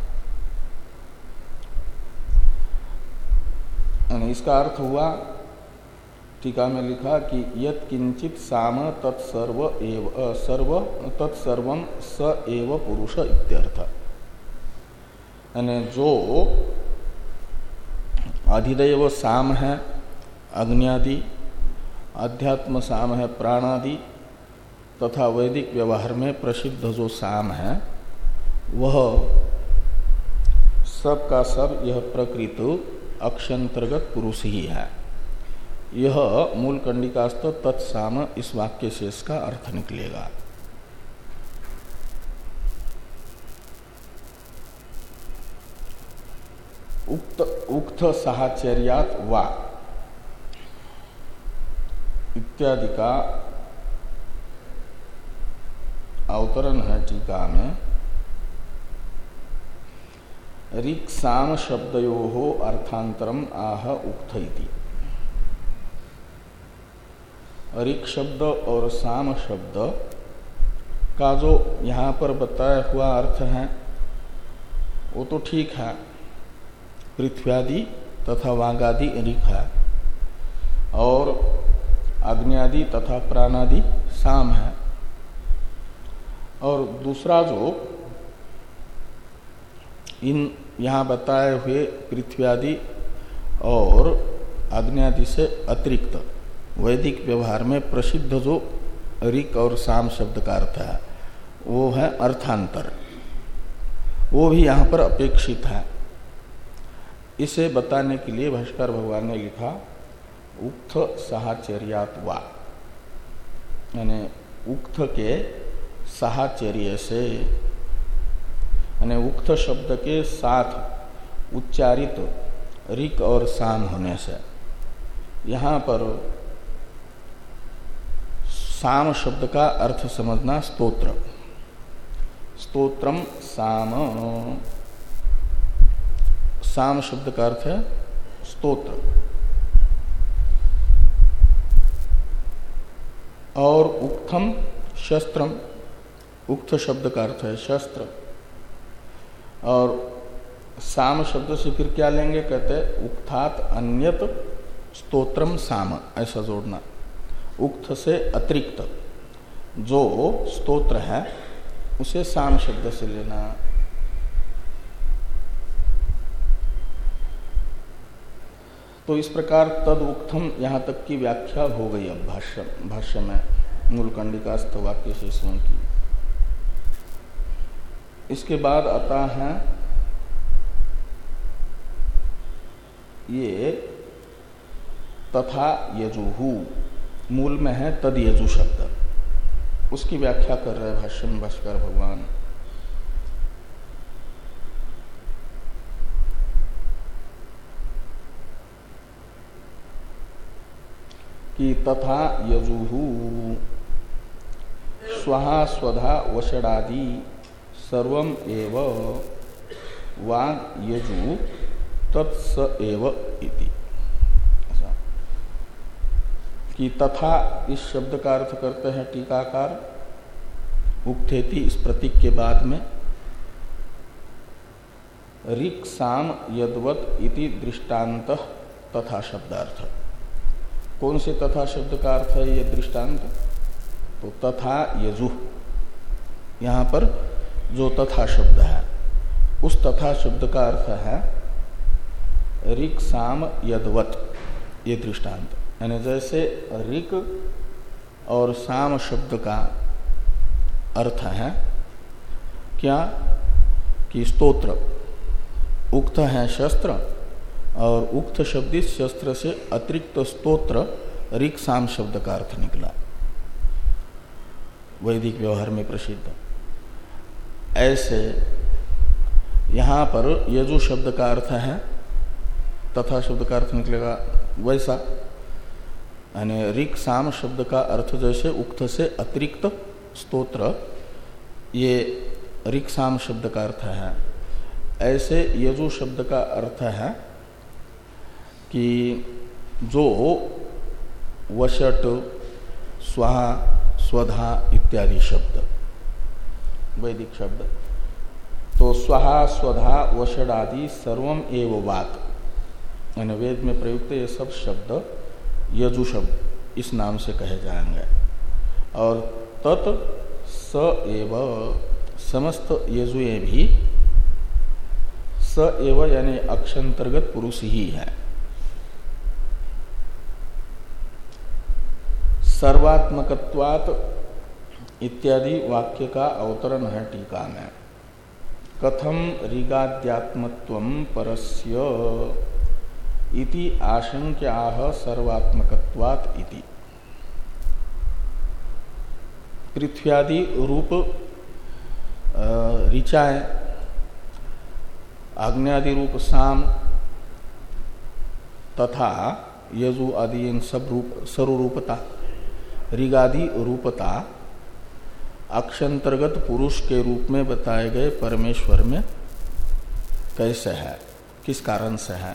इसका अर्थ हुआ, टीका में लिखा कि यत् किंचित साम तत्सर्व एव सर्व तत्सर्वम स एव पुरुष इत्यर्थ। यानी जो अधिदैव साम है अग्न्यादि, अध्यात्म साम है प्राणादि, तथा वैदिक व्यवहार में प्रसिद्ध जो साम है वह सब का सब यह प्रकृत अक्षंतर्गत पुरुष ही है। यह मूल कंडिकास्थ तत्साम इस वाक्य शेष का अर्थ निकलेगा। उक्त उक्त साहचर्यात वा इत्यादि का अवतरण है टीका में। ऋक् साम शब्दयोः अर्थांतरम आह उक्त इति। ऋक् शब्द और साम शब्द का जो यहाँ पर बताया हुआ अर्थ है वो तो ठीक है, पृथ्व्यादि तथा वागादि ऋक है और अग्न्यादि तथा प्राणादि साम है। और दूसरा जो इन यहाँ बताए हुए पृथ्व्यादि और अग्न्यादि से अतिरिक्त वैदिक व्यवहार में प्रसिद्ध जो ऋक और साम शब्द का अर्थ है वो है अर्थांतर, वो भी यहाँ पर अपेक्षित है। इसे बताने के लिए भाष्कर भगवान ने लिखा उक्त साहचर्यात वा, यानी उक्त के साहचर्य से, यानी उक्त शब्द के साथ उच्चारित ऋक और साम होने से। यहाँ पर साम शब्द का अर्थ समझना स्तोत्र, स्तोत्रम साम, साम शब्द का अर्थ है स्तोत्र। और उक्थम शस्त्रम, उक्त शब्द का अर्थ है शस्त्र। और साम शब्द से फिर क्या लेंगे, कहते हैं उक्थात अन्यत स्तोत्रम साम, ऐसा जोड़ना। उक्त से अतिरिक्त जो स्तोत्र है उसे साम शब्द से लेना। तो इस प्रकार तद उक्तम यहां तक की व्याख्या हो गई। अब भाष्य भाष्य में मूलकंडिकास्थ वाक्य शेषों की। इसके बाद आता है ये तथा यजुहु, मूल में है तद यजु शब्द, उसकी व्याख्या कर रहे भाष्य में भाष्कर भगवान। कि तथा यजुहु स्वहा स्वधा वषडादि सर्वम एव वाग यजु तत्स एव इति। कि तथा इस शब्द का अर्थ करते हैं टीकाकार उक्थेति, इस प्रतीक के बाद में ऋक् साम यद्वत इति दृष्टांत तथा शब्दार्थ। कौन से तथा शब्द का अर्थ है ये दृष्टांत, तो तथा यजुः, यहाँ पर जो तथा शब्द है उस तथा शब्द का अर्थ है ऋक् साम यद्वत, ये दृष्टांत। यानी जैसे ऋक् और साम शब्द का अर्थ है क्या, कि स्तोत्र, उक्त है शस्त्र और उक्त शब्द इस शस्त्र से अतिरिक्त स्तोत्र ऋक् साम शब्द का अर्थ निकला वैदिक व्यवहार में प्रसिद्ध। ऐसे यहाँ पर यजु शब्द का अर्थ है तथा शब्द का अर्थ निकलेगा वैसा, यानी ऋक् साम शब्द का अर्थ जैसे उक्त से अतिरिक्त स्तोत्र ये ऋक् साम शब्द का अर्थ है, ऐसे यजु शब्द का अर्थ है कि जो वषट स्वाहा स्वधा इत्यादि शब्द वैदिक शब्द, तो स्वाहा स्वधा वषड आदि सर्वम एव वात, यानी वेद में प्रयुक्त ये सब शब्द यजु शब्द इस नाम से कहे जाएंगे। और तत् स एव, समस्त यजुए भी स एव यानी अक्षंतर्गत पुरुष ही है। सर्वात्मकत्वात् इत्यादि वाक्य का अवतरण है टीका में। कथम ऋगाद्यात्मत्वं परस्य इति आशंक्याह सर्वात्मकत्वात् इति। पृथ्व्यादि रूप ऋचाएं, आग्नेयादि रूप साम तथा यजु आदि इन सब रूप सर्वरूपता, ऋगादि रूपता अक्षंतर्गत पुरुष के रूप में बताए गए परमेश्वर में कैसे है, किस कारण से है,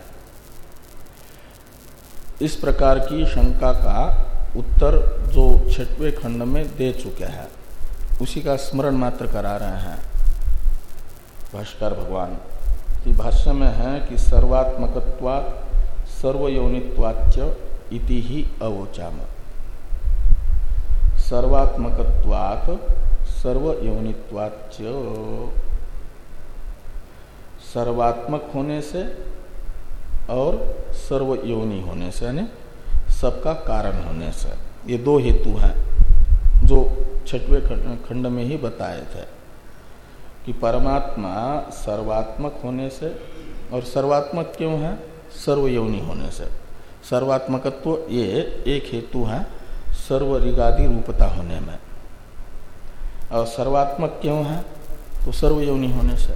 इस प्रकार की शंका का उत्तर जो छठवें खंड में दे चुके हैं। उसी का स्मरण मात्र करा रहे हैं भाष्कर भगवान कि भाष्य में है कि सर्वात्मकत्वात् सर्वयोनित्वाच्च इति ही अवोचाम। सर्वात्मकत्वात् सर्वयोनित्वाच्च, सर्वात्मक होने से और सर्वयोनि होने से, यानी सबका कारण होने से, ये दो हेतु हैं जो छठवें खंड में ही बताए थे कि परमात्मा सर्वात्मक होने से, और सर्वात्मक क्यों है? सर्वयोनि होने से। सर्वात्मकत्व ये एक हेतु है सर्वऋगादि रूपता होने में, और सर्वात्मक क्यों है? तो सर्वयोनि होने से।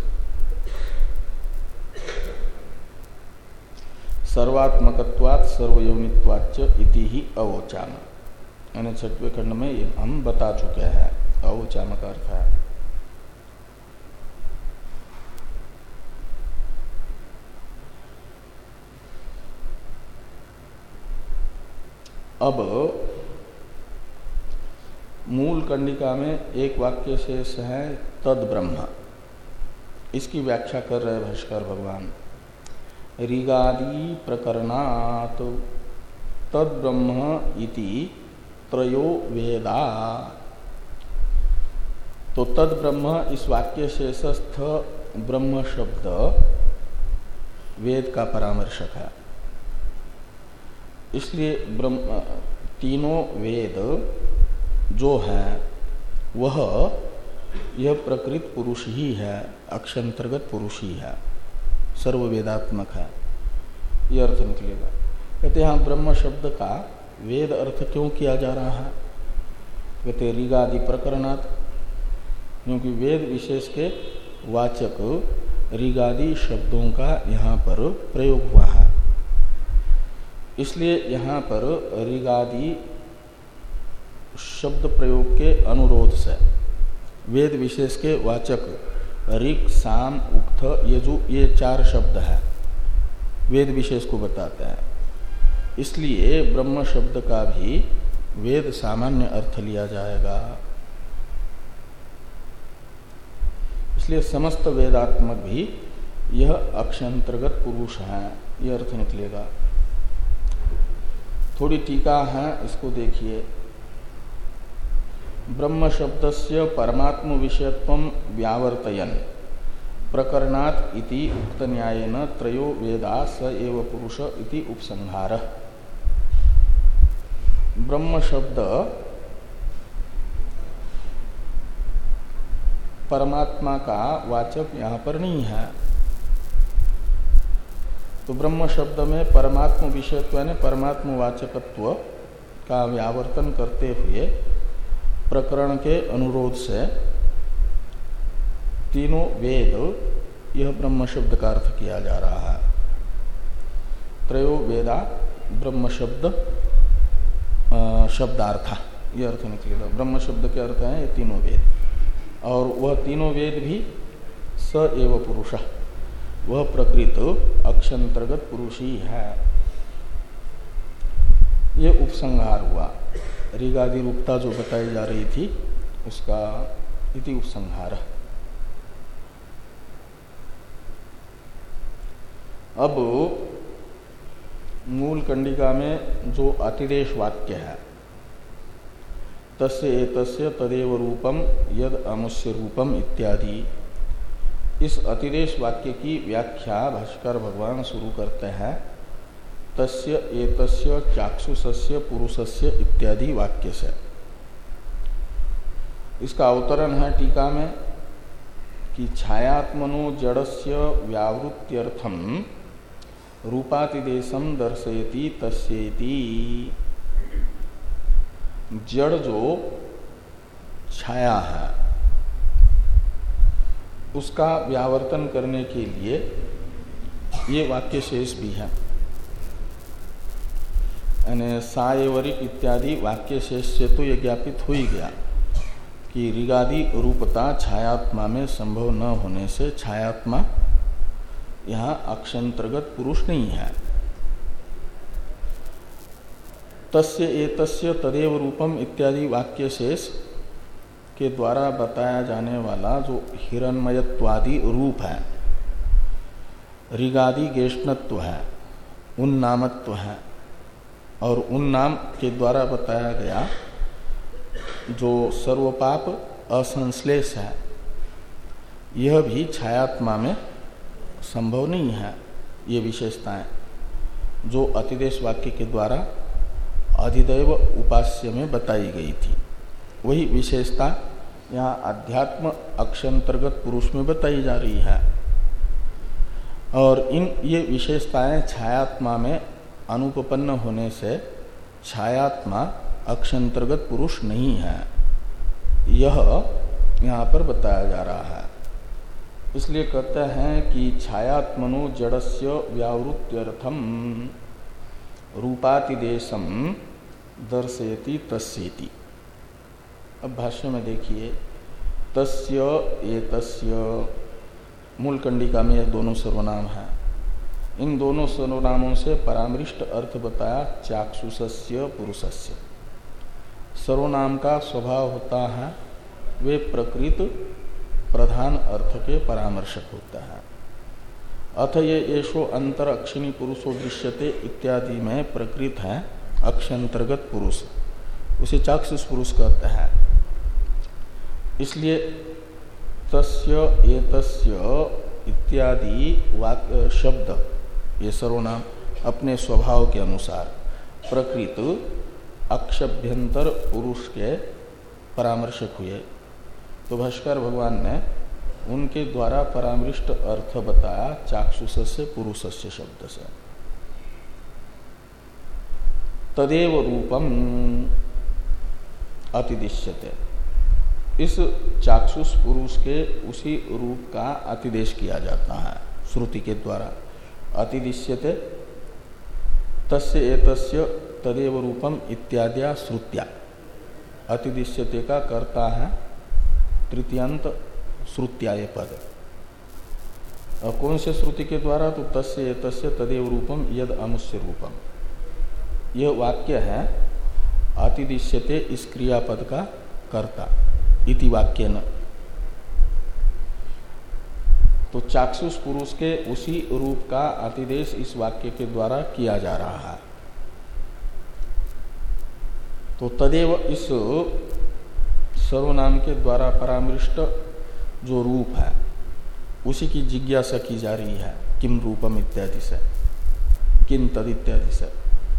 सर्वात्मकत्वात् सर्वयोनित्वाच्च इति ही अवोचाम, यानी छठवें खंड में ये हम बता चुके हैं। अवोचाम का अर्थ है अब मूल कंडिका में एक वाक्य शेष है तद ब्रह्म, इसकी व्याख्या कर रहे भाष्कर भगवान। ऋगादि प्रकरणात् तद ब्रह्म इति त्रयो वेदा। तो तद ब्रह्म इस वाक्य शेषस्थ ब्रह्म शब्द वेद का परामर्शक है, इसलिए ब्रह्म तीनों वेद जो है वह यह प्रकृत पुरुष ही है, अक्षंतर्गत पुरुष ही है, सर्ववेदात्मक है, यह अर्थ निकलेगा। कहते यहाँ ब्रह्म शब्द का वेद अर्थ क्यों किया जा रहा है? कहते ऋगादि प्रकरणात्, क्योंकि वेद विशेष के वाचक ऋगादि शब्दों का यहाँ पर प्रयोग हुआ है, इसलिए यहाँ पर ऋगादि शब्द प्रयोग के अनुरोध से वेद विशेष के वाचक ऋक्, साम, उक्त, यजु ये चार शब्द हैं, वेद विशेष को बताते हैं। इसलिए ब्रह्म शब्द का भी वेद सामान्य अर्थ लिया जाएगा। इसलिए समस्त वेदात्मक भी यह अक्षंतर्गत पुरुष है, यह अर्थ निकलेगा। थोड़ी टीका है, इसको देखिए। ब्रह्म शब्दस्य परमात्म विषयत्वं व्यावर्तयन् प्रकरणात् इति उक्त न्यायेन त्रयो वेदा स एव पुरुष इति उपसंहारः। ब्रह्म शब्द परमात्मा का वाचक यहाँ पर नहीं है, तो ब्रह्म शब्द में परमात्म विषयत्व यानी परमात्म वाचकत्व का व्यावर्तन करते हुए प्रकरण के अनुरोध से तीनों वेद यह ब्रह्म शब्द का अर्थ किया जा रहा है। त्रयो वेदा ब्रह्म शब्द शब्दार्थ, यह अर्थ निकलेगा। ब्रह्म शब्द के अर्थ है ये तीनों वेद, और वह तीनों वेद भी स एव पुरुष, वह प्रकृत अक्षंतर्गत पुरुष ही है। ये उपसंहार हुआ, ऋगादि रूपता जो बताई जा रही थी उसका इति उपसंहार। अब मूल कंडिका में जो अतिदेश वाक्य है, तस्य एतस्य तदेव रूपम यद अमुष्य रूपम इत्यादि, इस अतिदेश वाक्य की व्याख्या भाष्कर भगवान शुरू करते हैं तस्य एतस्य चाक्षुषस्य पुरुषस्य इत्यादि वाक्य से। इसका अवतरण है टीका में कि छायात्मनो जड़स्य व्यावृत्त्यर्थम रूपातिदेशम दर्शयति तस्येति। जड़ जो छाया है उसका व्यावर्तन करने के लिए ये वाक्य शेष भी है, यानी सायवरिक इत्यादि वाक्य शेष से तो यह ज्ञापित हो ही गया कि ऋगादि रूपता छायात्मा में संभव न होने से छायात्मा यहाँ अक्षंतर्गत पुरुष नहीं है। तस्य एतस्य तदेव रूपम इत्यादि वाक्य शेष के द्वारा बताया जाने वाला जो हिरण्मयत्वादि रूप है, ऋगादि गेष्णत्व है, उन्नामत्व है, और उन्नाम के द्वारा बताया गया जो सर्वपाप असंश्लेष है, यह भी छायात्मा में संभव नहीं है। ये विशेषताएं जो अतिदेश वाक्य के द्वारा अधिदैव उपास्य में बताई गई थी, वही विशेषता यहाँ अध्यात्म अक्षंतर्गत पुरुष में बताई जा रही है। और इन ये विशेषताएं छायात्मा में अनुपपन्न होने से छायात्मा अक्षंतर्गत पुरुष नहीं है, यह यहाँ पर बताया जा रहा है। इसलिए कहते हैं कि छायात्मनो जड़स्य व्यावृत्त्यर्थम रूपातिदेशम दर्शयति तस्येति। अब भाष्य में देखिए, तस्य एतस्य, मूल कंडिका में यह दोनों सर्वनाम हैं। इन दोनों सर्वनामों से परामृष्ट अर्थ बताया चाक्षुषस्य पुरुषस्य। सर्वनाम का स्वभाव होता है वे प्रकृत प्रधान अर्थ के परामर्शक होता है। अथ ये येषो अंतर अक्षिणी पुरुषो दृश्यते इत्यादि में प्रकृत है अक्षंतर्गत पुरुष, उसे चाक्षुष पुरुष कहते हैं। इसलिए तस्य एतस्य इत्यादि वाक्य शब्द, ये सर्वनाम अपने स्वभाव के अनुसार प्रकृत अक्षभ्यंतर पुरुष के परामर्शक हुए। तो भाष्कर भगवान ने उनके द्वारा परामृष्ट अर्थ बताया चाक्षुषस्य पुरुषस्य शब्द से। तदेव रूपम अतिदिश्यते, इस चाक्षुष पुरुष के उसी रूप का अतिदेश किया जाता है श्रुति के द्वारा। अतिदिश्यते तस्य एतस्य तदेव रूपम इत्याद्या श्रुत्या। अतिदिश्यते का कर्ता है तृतीयांत श्रुत्या ये पद। और कौन से श्रुति के द्वारा? तो तस्य एतस्य तदेव रूपम यद अमुष्य रूपम, यह वाक्य है अतिदिश्यते इस क्रियापद का कर्ता इति वाक्य न। तो चाक्षुष पुरुष के उसी रूप का अतिदेश इस वाक्य के द्वारा किया जा रहा है। तो तदेव इस सर्वनाम के द्वारा परामृष्ट जो रूप है उसी की जिज्ञासा की जा रही है, किम रूपम इत्यादि से, किम तद इत्यादि से।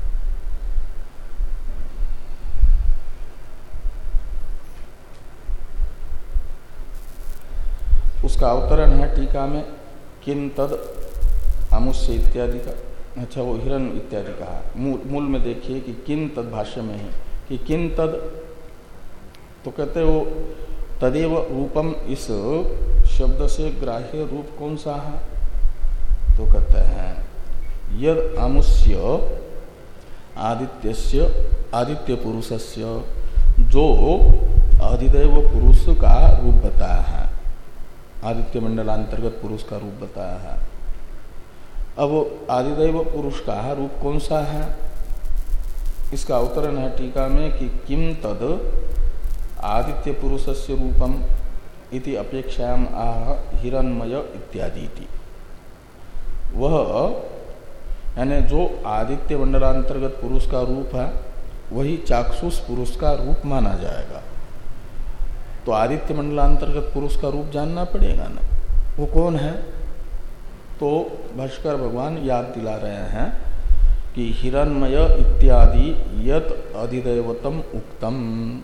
उसका अवतरण है टीका में, किन तद अमुष्य इत्यादि का, अच्छा वो हिरण इत्यादि का है। मूल, मूल में देखिए कि किन तद भाष्य में है कि किन तद, तो कहते वो तदेव रूपम इस शब्द से ग्राह्य रूप कौन सा है? तो कहते हैं यद अमुष्य आदित्यस्य आदित्य पुरुषस्य, जो अधिदैव पुरुष का रूप बताया है, आदित्य मंडलांतर्गत पुरुष का रूप बताया है। अब आदिदैव पुरुष का रूप कौन सा है? इसका अवतरण है टीका में कि किम तद आदित्य पुरुषस्य रूपम इति अपेक्षायाम आह हिरण्मय इत्यादि थी। वह यानी जो आदित्य मंडलांतर्गत पुरुष का रूप है वही चाक्षुष पुरुष का रूप माना जाएगा। तो आदित्य मंडलांतर्गत पुरुष का रूप जानना पड़ेगा ना, वो कौन है? तो भाष्कर भगवान याद दिला रहे हैं कि हिरण्मय इत्यादि यत अधिदैवतम उक्तम,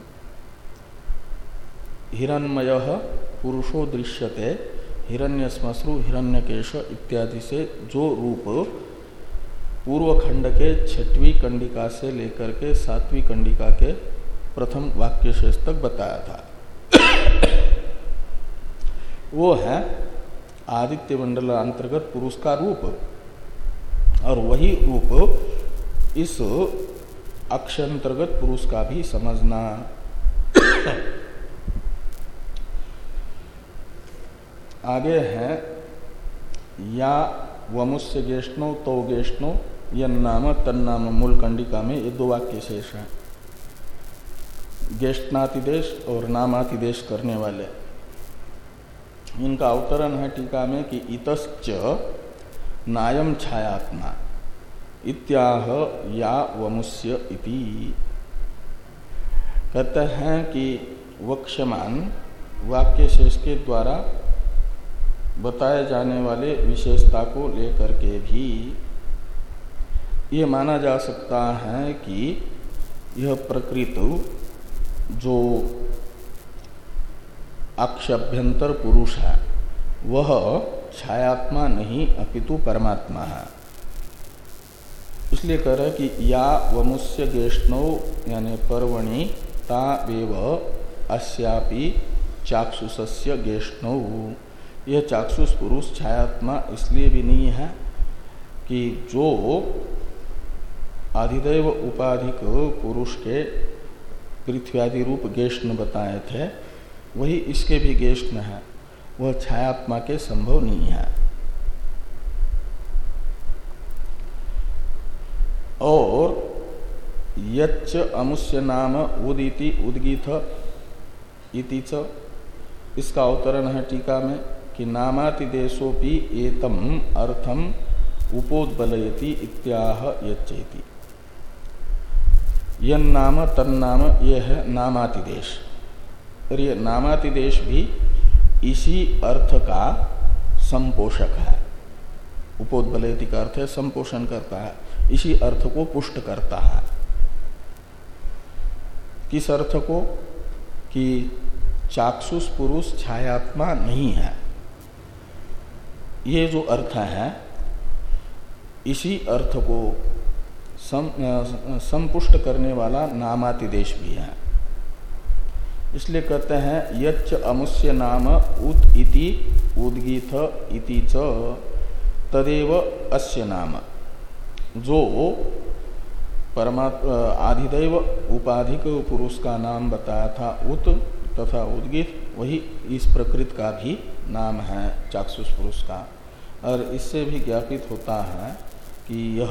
हिरण्मय पुरुषो दृश्यते हिरण्यश्मश्रु हिरण्यकेश इत्यादि से जो रूप पूर्व खंड के छठवीं कंडिका से लेकर के सातवीं कंडिका के प्रथम वाक्य शेष तक बताया था, वो है आदित्य मंडल अंतर्गत पुरुष का रूप। और वही रूप इस अक्षंतर्गत पुरुष का भी समझना। आगे है या वमुष्य गेष्णो तो गेष्णो यन्नाम तन्नाम, मूल कंडिका में ये दो वाक्य शेष हैं। गेष्टनातिदेश और नामातिदेश करने वाले, इनका अवतरण है टीका में कि इतश्च नायम छायात्मा इत्याह या वमुष्य इति। कहते हैं कि वक्ष्यमान वाक्य शेष के द्वारा बताए जाने वाले विशेषता को लेकर के भी ये माना जा सकता है कि यह प्रकृत जो अक्षभ्यंतर पुरुष है वह छायात्मा नहीं अपितु परमात्मा है। इसलिए कह रहे कि या वमुष्य गेष्णो यानी पर्वणि तावेव अस्यापि चाक्षुषस्य गेष्णो। यह चाक्षुष पुरुष छायात्मा इसलिए भी नहीं है कि जो आदिदैव उपाधिक पुरुष के पृथ्व्यादि रूप गेष्ण बताए थे वही इसके भी गेष्ण है, वह छायात्मा के संभव नहीं है। और यच्च अमुष्य नाम उदिति उद्गीत इति च, इसका अवतरण है टीका में कि नामातिदेशोपि एतम अर्थम उपोद्बलयति इत्याह यच्चेति। यह नाम तन्नाम यह है नामातिदेश, और यह नामातिदेश भी इसी अर्थ का संपोषक है। उपोद्बलयति का अर्थ है संपोषण करता है, इसी अर्थ को पुष्ट करता है। किस अर्थ को? कि चाक्षुष पुरुष छायात्मा नहीं है, ये जो अर्थ है इसी अर्थ को सम, संपुष्ट करने वाला नामातिदेश भी है। इसलिए कहते हैं यच्च अमुष्य नाम उत इति उद्गीत इति च तदेव अस्य नाम। जो परमात्मा आदिदैव उपाधिक पुरुष का नाम बताया था उत तथा उद्गीत, वही इस प्रकृति का भी नाम है चाक्षुष पुरुष का। और इससे भी ज्ञापित होता है कि यह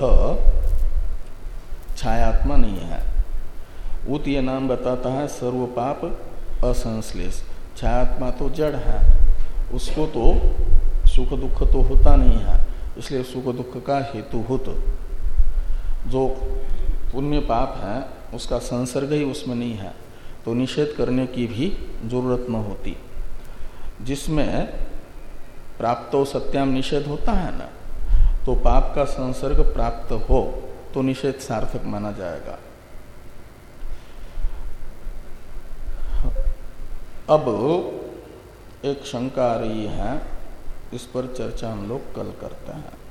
छायात्मा नहीं है। उत ये नाम बताता है सर्वपाप असंश्लेष। छायात्मा तो जड़ है, उसको तो सुख दुख तो होता नहीं है, इसलिए सुख दुख का हेतुभूत जो पुण्य पाप है उसका संसर्ग ही उसमें नहीं है, तो निषेध करने की भी जरूरत न होती। जिसमें प्राप्तो सत्याम निषेध होता है ना, तो पाप का संसर्ग प्राप्त हो तो निषेध सार्थक माना जाएगा। अब एक शंका आ रही है, इस पर चर्चा हम लोग कल करते हैं।